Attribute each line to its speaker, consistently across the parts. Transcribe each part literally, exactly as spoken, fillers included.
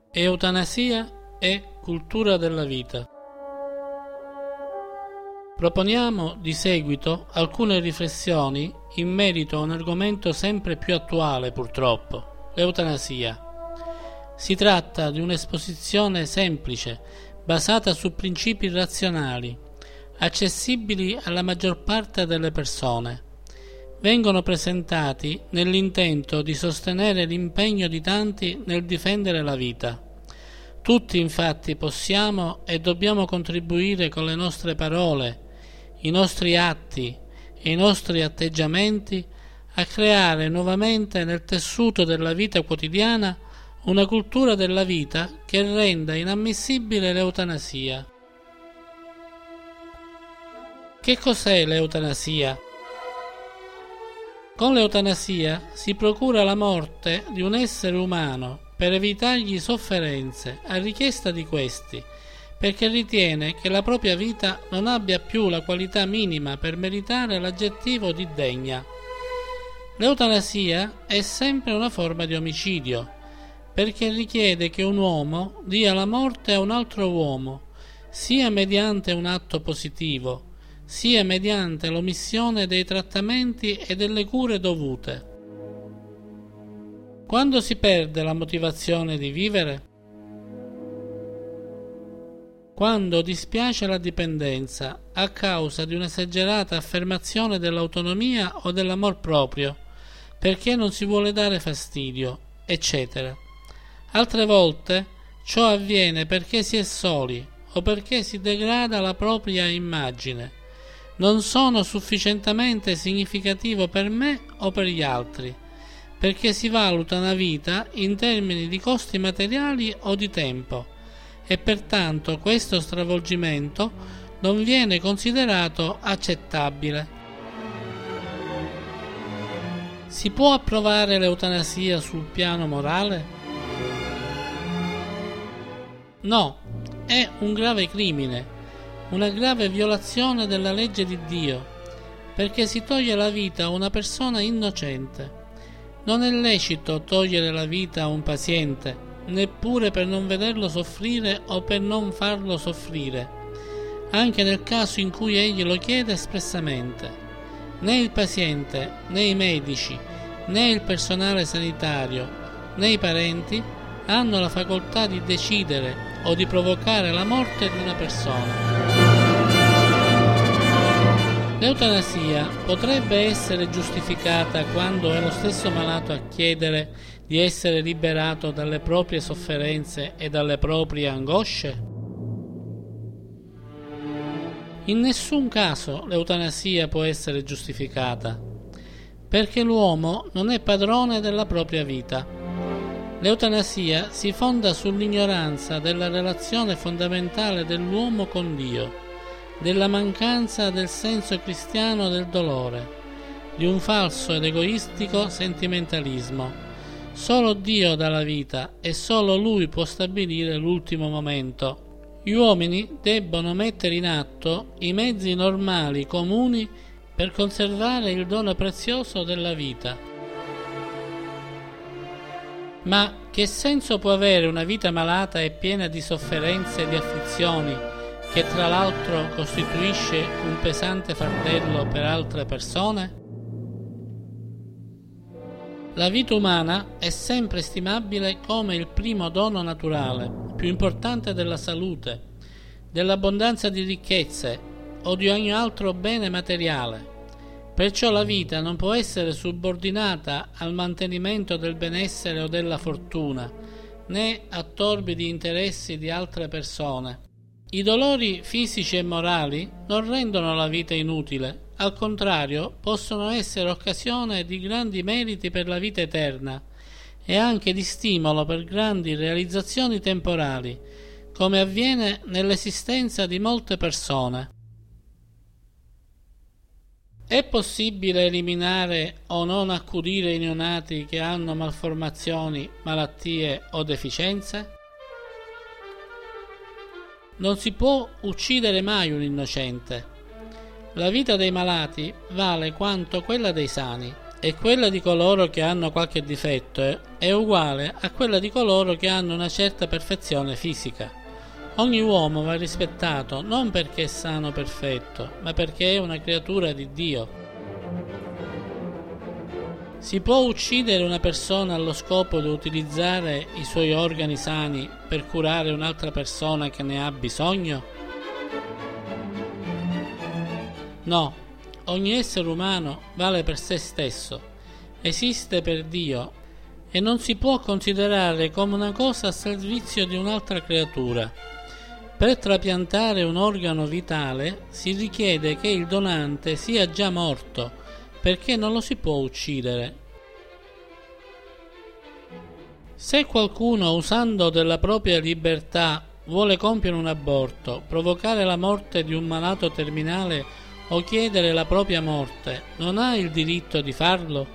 Speaker 1: Eutanasia e cultura della vita. Proponiamo di seguito alcune riflessioni in merito a un argomento sempre più attuale, purtroppo, l'eutanasia. Si tratta di un'esposizione semplice, basata su principi razionali, accessibili alla maggior parte delle persone. Vengono presentati nell'intento di sostenere l'impegno di tanti nel difendere la vita. Tutti infatti possiamo e dobbiamo contribuire con le nostre parole, i nostri atti e i nostri atteggiamenti a creare nuovamente nel tessuto della vita quotidiana una cultura della vita che renda inammissibile l'eutanasia. Che cos'è l'eutanasia? Con l'eutanasia si procura la morte di un essere umano per evitargli sofferenze a richiesta di questi, perché ritiene che la propria vita non abbia più la qualità minima per meritare l'aggettivo di degna. L'eutanasia è sempre una forma di omicidio, perché richiede che un uomo dia la morte a un altro uomo, sia mediante un atto positivo, sia mediante l'omissione dei trattamenti e delle cure dovute. Quando si perde la motivazione di vivere? Quando dispiace la dipendenza a causa di un'esagerata affermazione dell'autonomia o dell'amor proprio, perché non si vuole dare fastidio, eccetera. Altre volte ciò avviene perché si è soli o perché si degrada la propria immagine. Non sono sufficientemente significativo per me o per gli altri, perché si valuta una vita in termini di costi materiali o di tempo, e pertanto questo stravolgimento non viene considerato accettabile. Si può approvare l'eutanasia sul piano morale? No, è un grave crimine, una grave violazione della legge di Dio, perché si toglie la vita a una persona innocente. Non è lecito togliere la vita a un paziente, neppure per non vederlo soffrire o per non farlo soffrire, anche nel caso in cui egli lo chiede espressamente. Né il paziente, né i medici, né il personale sanitario, né i parenti hanno la facoltà di decidere o di provocare la morte di una persona. L'eutanasia potrebbe essere giustificata quando è lo stesso malato a chiedere di essere liberato dalle proprie sofferenze e dalle proprie angosce? In nessun caso l'eutanasia può essere giustificata, perché l'uomo non è padrone della propria vita. L'eutanasia si fonda sull'ignoranza della relazione fondamentale dell'uomo con Dio, della mancanza del senso cristiano del dolore, di un falso ed egoistico sentimentalismo. Solo Dio dà la vita e solo Lui può stabilire l'ultimo momento. Gli uomini debbono mettere in atto i mezzi normali, comuni, per conservare il dono prezioso della vita. Ma che senso può avere una vita malata e piena di sofferenze e di afflizioni, che tra l'altro costituisce un pesante fardello per altre persone? La vita umana è sempre stimabile come il primo dono naturale, più importante della salute, dell'abbondanza di ricchezze o di ogni altro bene materiale. Perciò la vita non può essere subordinata al mantenimento del benessere o della fortuna, né a torbidi interessi di altre persone. I dolori fisici e morali non rendono la vita inutile, al contrario possono essere occasione di grandi meriti per la vita eterna e anche di stimolo per grandi realizzazioni temporali, come avviene nell'esistenza di molte persone. È possibile eliminare o non accudire i neonati che hanno malformazioni, malattie o deficienze? Non si può uccidere mai un innocente. La vita dei malati vale quanto quella dei sani e quella di coloro che hanno qualche difetto è uguale a quella di coloro che hanno una certa perfezione fisica. Ogni uomo va rispettato non perché è sano perfetto, ma perché è una creatura di Dio. Si può uccidere una persona allo scopo di utilizzare i suoi organi sani per curare un'altra persona che ne ha bisogno? No, ogni essere umano vale per se stesso, esiste per Dio e non si può considerare come una cosa a servizio di un'altra creatura. Per trapiantare un organo vitale si richiede che il donante sia già morto, perché non lo si può uccidere. Se qualcuno, usando della propria libertà, vuole compiere un aborto, provocare la morte di un malato terminale o chiedere la propria morte, non ha il diritto di farlo?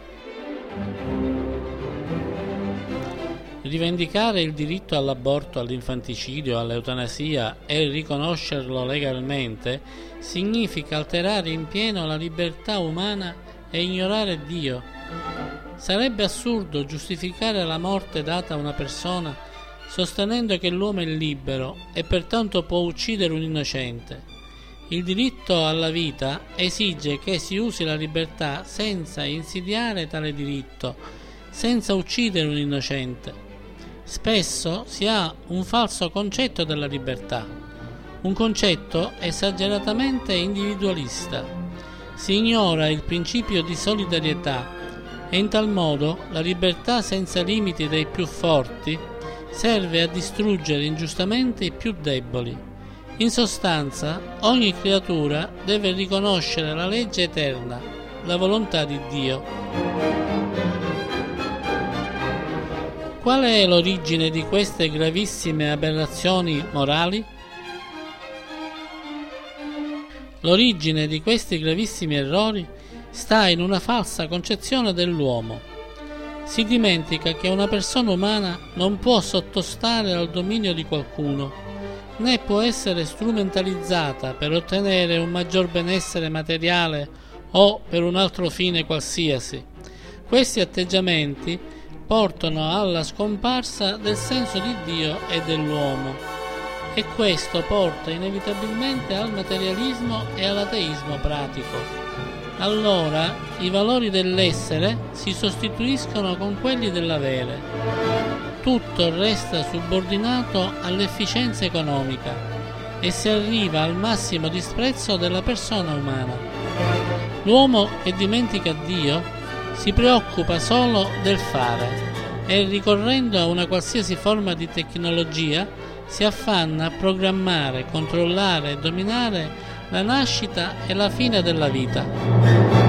Speaker 1: Rivendicare il diritto all'aborto, all'infanticidio, all'eutanasia e riconoscerlo legalmente significa alterare in pieno la libertà umana e ignorare Dio. Sarebbe assurdo giustificare la morte data a una persona sostenendo che l'uomo è libero e pertanto può uccidere un innocente. Il diritto alla vita esige che si usi la libertà senza insidiare tale diritto, senza uccidere un innocente. Spesso si ha un falso concetto della libertà, un concetto esageratamente individualista. Si ignora il principio di solidarietà e in tal modo la libertà senza limiti dei più forti serve a distruggere ingiustamente i più deboli. In sostanza, ogni creatura deve riconoscere la legge eterna, la volontà di Dio. Qual è l'origine di queste gravissime aberrazioni morali? L'origine di questi gravissimi errori sta in una falsa concezione dell'uomo. Si dimentica che una persona umana non può sottostare al dominio di qualcuno, né può essere strumentalizzata per ottenere un maggior benessere materiale o per un altro fine qualsiasi. Questi atteggiamenti portano alla scomparsa del senso di Dio e dell'uomo, e questo porta inevitabilmente al materialismo e all'ateismo pratico. Allora i valori dell'essere si sostituiscono con quelli dell'avere. Tutto resta subordinato all'efficienza economica e si arriva al massimo disprezzo della persona umana. L'uomo che dimentica Dio si preoccupa solo del fare e, ricorrendo a una qualsiasi forma di tecnologia, si affanna a programmare, controllare e dominare la nascita e la fine della vita.